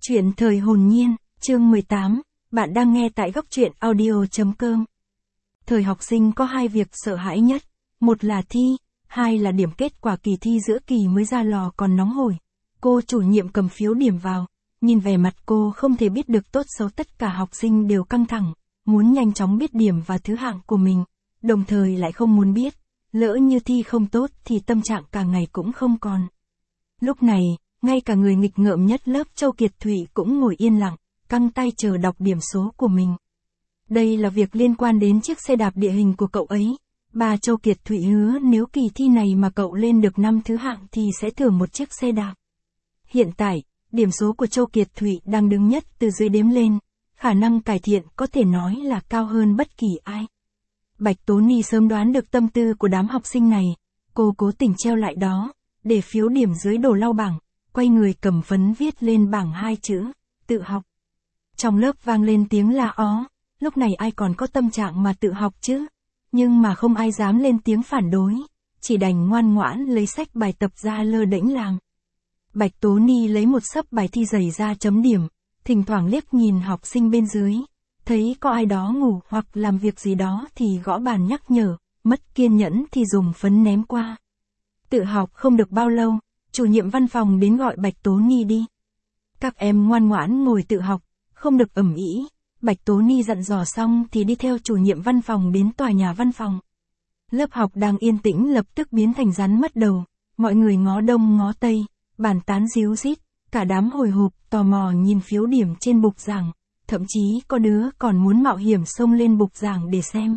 Chuyện thời hồn nhiên, chương 18, bạn đang nghe tại góc truyện audio.com. Thời học sinh có hai việc sợ hãi nhất, một là thi, hai là điểm kết quả kỳ thi giữa kỳ mới ra lò còn nóng hổi. Cô chủ nhiệm cầm phiếu điểm vào, nhìn vẻ mặt cô không thể biết được tốt xấu, tất cả học sinh đều căng thẳng, muốn nhanh chóng biết điểm và thứ hạng của mình, đồng thời lại không muốn biết, lỡ như thi không tốt thì tâm trạng cả ngày cũng không còn. Lúc này, ngay cả người nghịch ngợm nhất lớp Châu Kiệt Thụy cũng ngồi yên lặng, căng tay chờ đọc điểm số của mình. Đây là việc liên quan đến chiếc xe đạp địa hình của cậu ấy. Bà Châu Kiệt Thụy hứa nếu kỳ thi này mà cậu lên được 5 thứ hạng thì sẽ thưởng một chiếc xe đạp. Hiện tại, điểm số của Châu Kiệt Thụy đang đứng nhất từ dưới đếm lên, khả năng cải thiện có thể nói là cao hơn bất kỳ ai. Bạch Tố Ni sớm đoán được tâm tư của đám học sinh này, cô cố tình treo lại đó, để phiếu điểm dưới đồ lau bảng, quay người cầm phấn viết lên bảng hai chữ, tự học. Trong lớp vang lên tiếng la ó, lúc này ai còn có tâm trạng mà tự học chứ, nhưng mà không ai dám lên tiếng phản đối, chỉ đành ngoan ngoãn lấy sách bài tập ra lơ đễnh làm. Bạch Tố Ni lấy một xấp bài thi dày ra chấm điểm, thỉnh thoảng liếc nhìn học sinh bên dưới, thấy có ai đó ngủ hoặc làm việc gì đó thì gõ bàn nhắc nhở, mất kiên nhẫn thì dùng phấn ném qua. Tự học không được bao lâu, chủ nhiệm văn phòng đến gọi Bạch Tố Ni đi. Các em ngoan ngoãn ngồi tự học, không được ầm ĩ. Bạch Tố Ni dặn dò xong thì đi theo chủ nhiệm văn phòng đến tòa nhà văn phòng. Lớp học đang yên tĩnh lập tức biến thành rắn mất đầu, mọi người ngó đông ngó tây, bàn tán ríu rít, cả đám hồi hộp tò mò nhìn phiếu điểm trên bục giảng, thậm chí có đứa còn muốn mạo hiểm xông lên bục giảng để xem.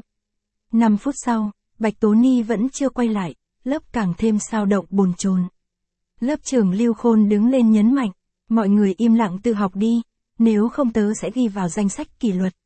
5 phút sau, Bạch Tố Ni vẫn chưa quay lại, lớp càng thêm xao động bồn chồn. Lớp trưởng Lưu Khôn đứng lên nhấn mạnh, mọi người im lặng tự học đi, nếu không tớ sẽ ghi vào danh sách kỷ luật.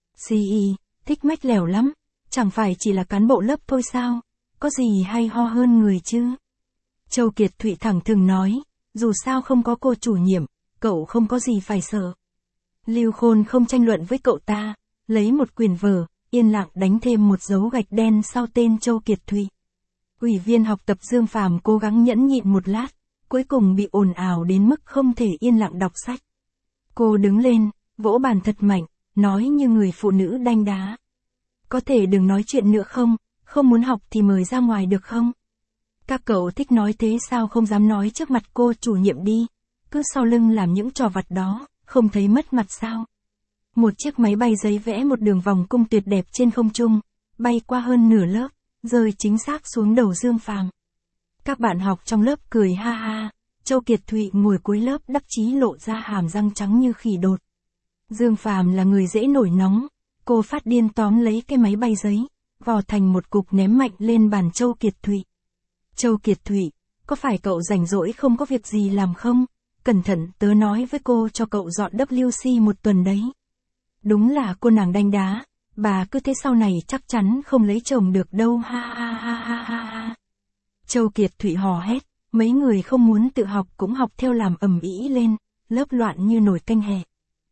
Thích mách lẻo lắm, chẳng phải chỉ là cán bộ lớp thôi sao, có gì hay ho hơn người chứ. Châu Kiệt Thụy thẳng thừng nói, dù sao không có cô chủ nhiệm, cậu không có gì phải sợ. Lưu Khôn không tranh luận với cậu ta, lấy một quyển vở, yên lặng đánh thêm một dấu gạch đen sau tên Châu Kiệt Thụy. Ủy viên học tập Dương Phàm cố gắng nhẫn nhịn một lát, cuối cùng bị ồn ào đến mức không thể yên lặng đọc sách. Cô đứng lên, vỗ bàn thật mạnh, nói như người phụ nữ đanh đá. Có thể đừng nói chuyện nữa không, không muốn học thì mời ra ngoài được không? Các cậu thích nói thế sao không dám nói trước mặt cô chủ nhiệm đi, cứ sau lưng làm những trò vặt đó, không thấy mất mặt sao? Một chiếc máy bay giấy vẽ một đường vòng cung tuyệt đẹp trên không trung, bay qua hơn nửa lớp, rơi chính xác xuống đầu Dương Phàm. Các bạn học trong lớp cười ha ha, Châu Kiệt Thụy ngồi cuối lớp đắc chí lộ ra hàm răng trắng như khỉ đột. Dương Phàm là người dễ nổi nóng, cô phát điên tóm lấy cái máy bay giấy, vò thành một cục ném mạnh lên bàn Châu Kiệt Thụy. Châu Kiệt Thụy, có phải cậu rảnh rỗi không có việc gì làm không? Cẩn thận tớ nói với cô cho cậu dọn WC một tuần đấy. Đúng là cô nàng đanh đá, bà cứ thế sau này chắc chắn không lấy chồng được đâu ha ha ha ha ha ha. Châu Kiệt Thụy hò hét, mấy người không muốn tự học cũng học theo làm ầm ĩ lên, lớp loạn như nồi canh hẹ.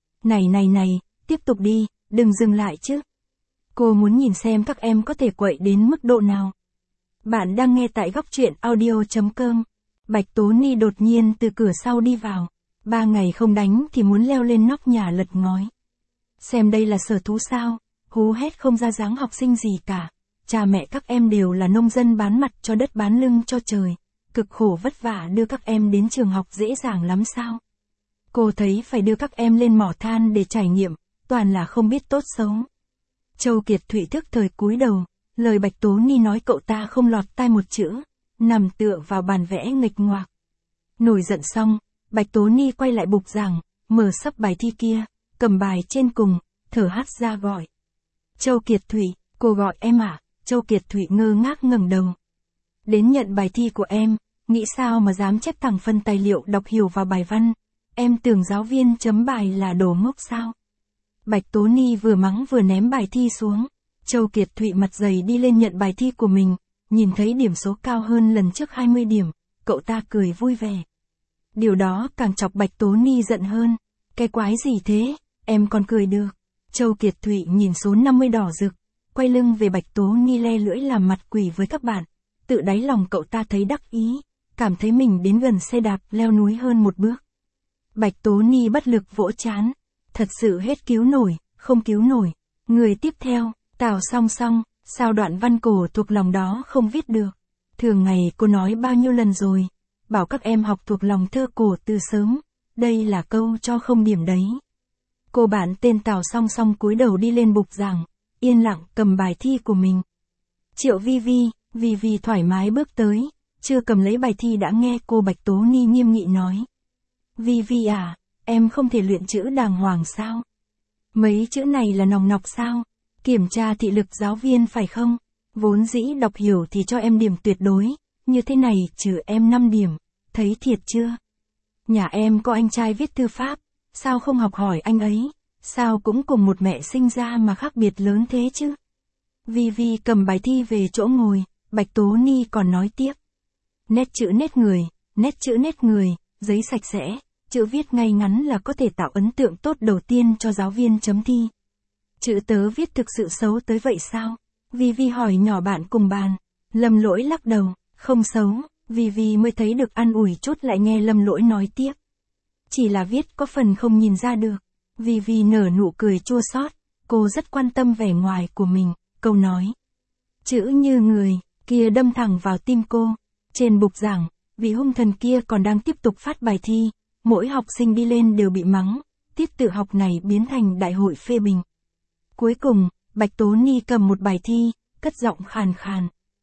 Này, tiếp tục đi, đừng dừng lại chứ. Cô muốn nhìn xem các em có thể quậy đến mức độ nào. Bạn đang nghe tại góc truyện audio.com. Bạch Tố Ni đột nhiên từ cửa sau đi vào. 3 ngày không đánh thì muốn leo lên nóc nhà lật ngói. Xem đây là sở thú sao, hú hét không ra dáng học sinh gì cả. Cha mẹ các em đều là nông dân bán mặt cho đất bán lưng cho trời. Cực khổ vất vả đưa các em đến trường học dễ dàng lắm sao? Cô thấy phải đưa các em lên mỏ than để trải nghiệm, toàn là không biết tốt xấu. Châu Kiệt Thụy thức thời cúi đầu, lời Bạch Tố Ni nói cậu ta không lọt tai một chữ, nằm tựa vào bàn vẽ nghịch ngoạc. Nổi giận xong, Bạch Tố Ni quay lại bục giảng, mở xấp bài thi kia, cầm bài trên cùng, thở hắt ra gọi. Châu Kiệt Thụy, cô gọi em à? Châu Kiệt Thụy ngơ ngác ngẩng đầu. Đến nhận bài thi của em, nghĩ sao mà dám chép thẳng phân tài liệu đọc hiểu vào bài văn, em tưởng giáo viên chấm bài là đồ ngốc sao? Bạch Tố Ni vừa mắng vừa ném bài thi xuống. Châu Kiệt Thụy mặt dày đi lên nhận bài thi của mình, nhìn thấy điểm số cao hơn lần trước 20 điểm, cậu ta cười vui vẻ. Điều đó càng chọc Bạch Tố Ni giận hơn. Cái quái gì thế, em còn cười được. Châu Kiệt Thụy nhìn số 50 đỏ rực, quay lưng về Bạch Tố Ni le lưỡi làm mặt quỷ với các bạn. Tự đáy lòng cậu ta thấy đắc ý, cảm thấy mình đến gần xe đạp leo núi hơn một bước. Bạch Tố Ni bất lực vỗ trán. Thật sự hết cứu nổi, không cứu nổi. Người tiếp theo, Tào Song Song, sao đoạn văn cổ thuộc lòng đó không viết được. Thường ngày cô nói bao nhiêu lần rồi, bảo các em học thuộc lòng thơ cổ từ sớm, đây là câu cho không điểm đấy. Cô bạn tên Tào Song Song cúi đầu đi lên bục giảng, yên lặng cầm bài thi của mình. Triệu Vi Vi thoải mái bước tới, chưa cầm lấy bài thi đã nghe cô Bạch Tố Ni nghiêm nghị nói. Vi à, em không thể luyện chữ đàng hoàng sao? Mấy chữ này là nòng nọc sao? Kiểm tra thị lực giáo viên phải không? Vốn dĩ đọc hiểu thì cho em điểm tuyệt đối, như thế này trừ em 5 điểm, thấy thiệt chưa? Nhà em có anh trai viết thư pháp, sao không học hỏi anh ấy? Sao cũng cùng một mẹ sinh ra mà khác biệt lớn thế chứ? Vi cầm bài thi về chỗ ngồi, Bạch Tố Ni còn nói tiếp. Nét chữ nét người, giấy sạch sẽ, chữ viết ngay ngắn là có thể tạo ấn tượng tốt đầu tiên cho giáo viên chấm thi. Chữ tớ viết thực sự xấu tới vậy sao? Vi hỏi nhỏ bạn cùng bàn. Lâm Lỗi lắc đầu, không xấu, Vi mới thấy được an ủi chút lại nghe Lâm Lỗi nói tiếp. Chỉ là viết có phần không nhìn ra được. Vi nở nụ cười chua xót, cô rất quan tâm vẻ ngoài của mình, câu nói. Chữ như người, kia đâm thẳng vào tim cô. Trên bục giảng, vị hung thần kia còn đang tiếp tục phát bài thi, mỗi học sinh đi lên đều bị mắng, tiết tự học này biến thành đại hội phê bình. Cuối cùng, Bạch Tố Ni cầm một bài thi, cất giọng khàn khàn.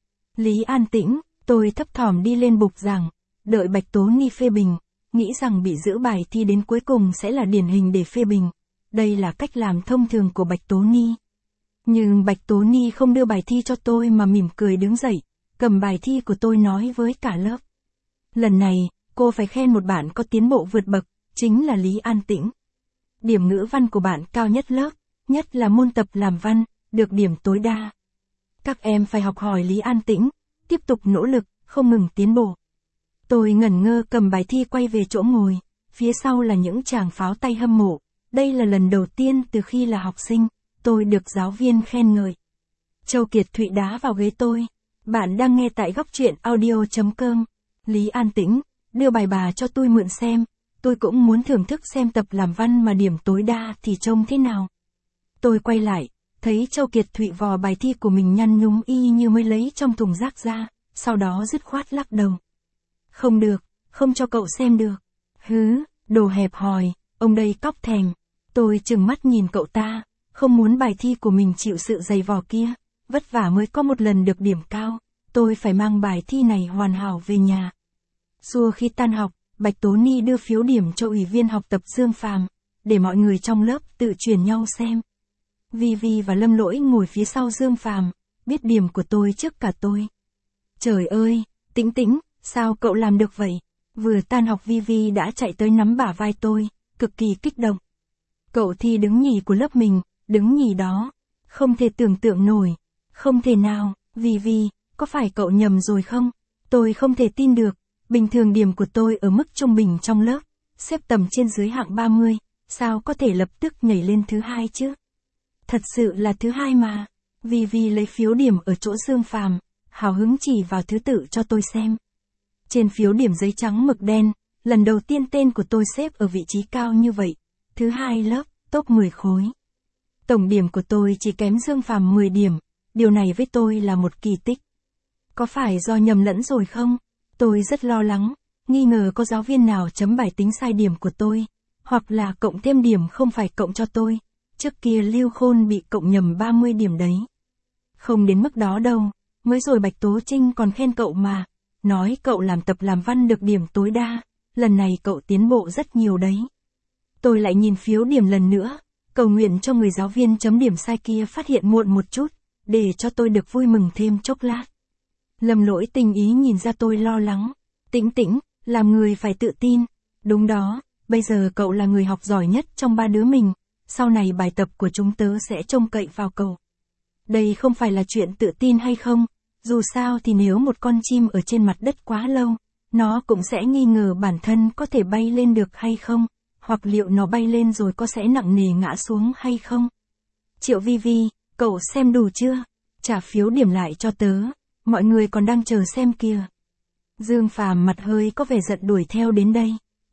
Lý An Tĩnh, tôi thấp thỏm đi lên bục giảng, đợi Bạch Tố Ni phê bình, nghĩ rằng bị giữ bài thi đến cuối cùng sẽ là điển hình để phê bình. Đây là cách làm thông thường của Bạch Tố Ni. Nhưng Bạch Tố Ni không đưa bài thi cho tôi mà mỉm cười đứng dậy, cầm bài thi của tôi nói với cả lớp. Lần này, cô phải khen một bạn có tiến bộ vượt bậc, chính là Lý An Tĩnh. Điểm ngữ văn của bạn cao nhất lớp, nhất là môn tập làm văn, được điểm tối đa. Các em phải học hỏi Lý An Tĩnh, tiếp tục nỗ lực, không ngừng tiến bộ. Tôi ngẩn ngơ cầm bài thi quay về chỗ ngồi, phía sau là những tràng pháo tay hâm mộ. Đây là lần đầu tiên từ khi là học sinh, tôi được giáo viên khen ngợi. Châu Kiệt Thụy đá vào ghế tôi. Bạn đang nghe tại góc truyện audio.com. Lý An Tĩnh, đưa bài bà cho tôi mượn xem. Tôi cũng muốn thưởng thức xem tập làm văn mà điểm tối đa thì trông thế nào. Tôi quay lại, thấy Châu Kiệt Thụy vò bài thi của mình nhăn nhúm y như mới lấy trong thùng rác ra, sau đó dứt khoát lắc đầu. Không được, không cho cậu xem được. Hứ, đồ hẹp hòi, ông đây cóc thèm. Tôi trừng mắt nhìn cậu ta, không muốn bài thi của mình chịu sự dày vò kia, vất vả mới có một lần được điểm cao, tôi phải mang bài thi này hoàn hảo về nhà. Xua khi tan học, Bạch Tố Ni đưa phiếu điểm cho ủy viên học tập Dương Phàm, để mọi người trong lớp tự truyền nhau xem. Vi và Lâm Lỗi ngồi phía sau Dương Phàm, biết điểm của tôi trước cả tôi. Trời ơi, Tĩnh, sao cậu làm được vậy? Vừa tan học Vi đã chạy tới nắm bả vai tôi, cực kỳ kích động. Cậu thi đứng nhì của lớp mình, đứng nhì đó. Không thể tưởng tượng nổi. Không thể nào, Vi, có phải cậu nhầm rồi không? Tôi không thể tin được. Bình thường điểm của tôi ở mức trung bình trong lớp, xếp tầm trên dưới hạng 30, sao có thể lập tức nhảy lên thứ 2 chứ? Thật sự là thứ 2 mà. Vi lấy phiếu điểm ở chỗ Dương Phàm, hào hứng chỉ vào thứ tự cho tôi xem. Trên phiếu điểm giấy trắng mực đen, lần đầu tiên tên của tôi xếp ở vị trí cao như vậy, thứ 2 lớp, top 10 khối. Tổng điểm của tôi chỉ kém Dương Phàm 10 điểm, điều này với tôi là một kỳ tích. Có phải do nhầm lẫn rồi không? Tôi rất lo lắng, nghi ngờ có giáo viên nào chấm bài tính sai điểm của tôi, hoặc là cộng thêm điểm không phải cộng cho tôi. Trước kia Lưu Khôn bị cộng nhầm 30 điểm đấy. Không đến mức đó đâu, mới rồi Bạch Tố Trinh còn khen cậu mà, nói cậu làm tập làm văn được điểm tối đa, lần này cậu tiến bộ rất nhiều đấy. Tôi lại nhìn phiếu điểm lần nữa, cầu nguyện cho người giáo viên chấm điểm sai kia phát hiện muộn một chút, để cho tôi được vui mừng thêm chốc lát. Lâm Lỗi tình ý nhìn ra tôi lo lắng. Tĩnh, làm người phải tự tin. Đúng đó, bây giờ cậu là người học giỏi nhất trong 3 đứa mình, sau này bài tập của chúng tớ sẽ trông cậy vào cậu. Đây không phải là chuyện tự tin hay không, dù sao thì nếu một con chim ở trên mặt đất quá lâu, nó cũng sẽ nghi ngờ bản thân có thể bay lên được hay không, hoặc liệu nó bay lên rồi có sẽ nặng nề ngã xuống hay không. Triệu Vi, cậu xem đủ chưa? Trả phiếu điểm lại cho tớ, mọi người còn đang chờ xem kìa. Dương Phàm mặt hơi có vẻ giận đuổi theo đến đây.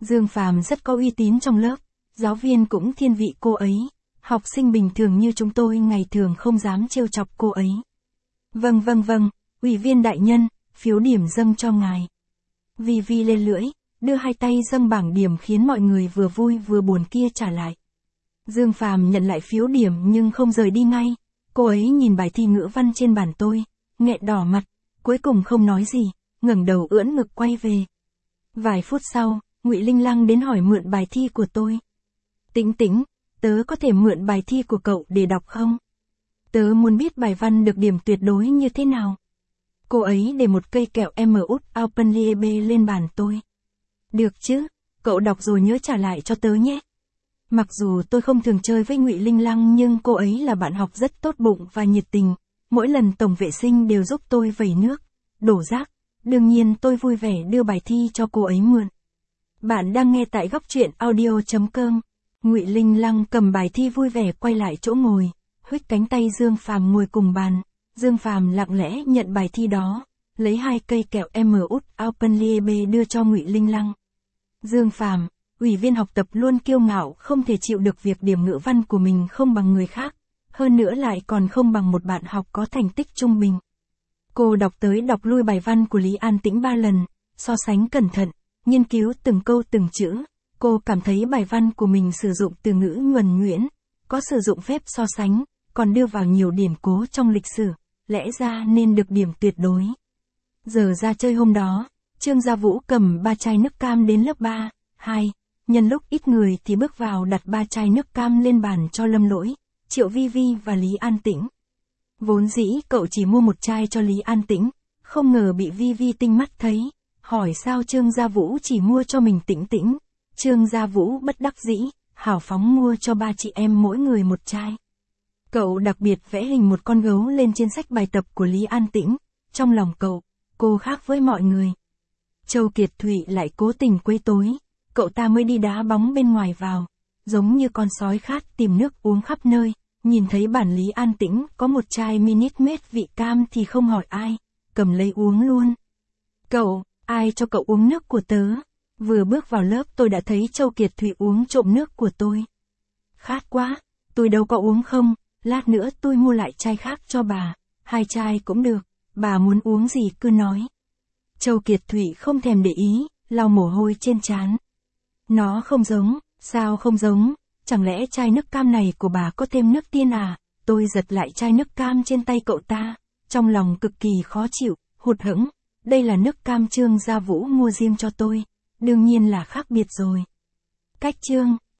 Dương Phàm rất có uy tín trong lớp, giáo viên cũng thiên vị cô ấy, học sinh bình thường như chúng tôi ngày thường không dám trêu chọc cô ấy. Vâng, ủy viên đại nhân, phiếu điểm dâng cho ngài. Vi lên lưỡi, đưa hai tay dâng bảng điểm khiến mọi người vừa vui vừa buồn kia trả lại. Dương Phàm nhận lại phiếu điểm nhưng không rời đi ngay, cô ấy nhìn bài thi ngữ văn trên bàn tôi, nghẹn đỏ mặt, cuối cùng không nói gì, ngẩng đầu ưỡn ngực quay về. Vài phút sau, Ngụy Linh Lăng đến hỏi mượn bài thi của tôi. Tĩnh, tớ có thể mượn bài thi của cậu để đọc không? Tớ muốn biết bài văn được điểm tuyệt đối như thế nào. Cô ấy để một cây kẹo M.U. Alpenliebe lên bàn tôi. Được chứ, cậu đọc rồi nhớ trả lại cho tớ nhé. Mặc dù tôi không thường chơi với Ngụy Linh Lăng nhưng cô ấy là bạn học rất tốt bụng và nhiệt tình, mỗi lần tổng vệ sinh đều giúp tôi vẩy nước, đổ rác, đương nhiên tôi vui vẻ đưa bài thi cho cô ấy mượn. Bạn đang nghe tại góc truyện audio.com. Ngụy Linh Lăng cầm bài thi vui vẻ quay lại chỗ ngồi, huých cánh tay Dương Phàm ngồi cùng bàn. Dương Phàm lặng lẽ nhận bài thi đó, lấy 2 cây kẹo M.U. Alpenliebe đưa cho Ngụy Linh Lăng. Dương Phàm, ủy viên học tập luôn kiêu ngạo không thể chịu được việc điểm ngữ văn của mình không bằng người khác, hơn nữa lại còn không bằng một bạn học có thành tích trung bình. Cô đọc tới đọc lui bài văn của Lý An Tĩnh 3 lần, so sánh cẩn thận, nghiên cứu từng câu từng chữ. Cô cảm thấy bài văn của mình sử dụng từ ngữ nhuần nhuyễn, có sử dụng phép so sánh, còn đưa vào nhiều điển cố trong lịch sử, lẽ ra nên được điểm tuyệt đối. Giờ ra chơi hôm đó, Trương Gia Vũ cầm 3 chai nước cam đến lớp 3, 2, nhân lúc ít người thì bước vào đặt 3 chai nước cam lên bàn cho Lâm Lỗi, Triệu Vi Vi và Lý An Tĩnh. Vốn dĩ cậu chỉ mua 1 chai cho Lý An Tĩnh, không ngờ bị Vi Vi tinh mắt thấy, hỏi sao Trương Gia Vũ chỉ mua cho mình Tĩnh Tĩnh. Trương Gia Vũ bất đắc dĩ, hào phóng mua cho 3 chị em mỗi người 1 chai. Cậu đặc biệt vẽ hình một con gấu lên trên sách bài tập của Lý An Tĩnh, trong lòng cậu, cô khác với mọi người. Châu Kiệt Thụy lại cố tình quấy tối, cậu ta mới đi đá bóng bên ngoài vào, giống như con sói khát tìm nước uống khắp nơi, nhìn thấy bản Lý An Tĩnh có 1 chai Minute Maid vị cam thì không hỏi ai, cầm lấy uống luôn. Cậu, ai cho cậu uống nước của tớ? Vừa bước vào lớp tôi đã thấy Châu Kiệt Thụy uống trộm nước của tôi. Khát quá, tôi đâu có uống không, lát nữa tôi mua lại chai khác cho bà, 2 chai cũng được, bà muốn uống gì cứ nói. Châu Kiệt Thụy không thèm để ý, lau mồ hôi trên trán. Nó không giống, sao không giống, chẳng lẽ chai nước cam này của bà có thêm nước tiên à? Tôi giật lại chai nước cam trên tay cậu ta, trong lòng cực kỳ khó chịu, hụt hẫng, đây là nước cam Trương Gia Vũ mua riêng cho tôi, đương nhiên là khác biệt rồi. Cách Trương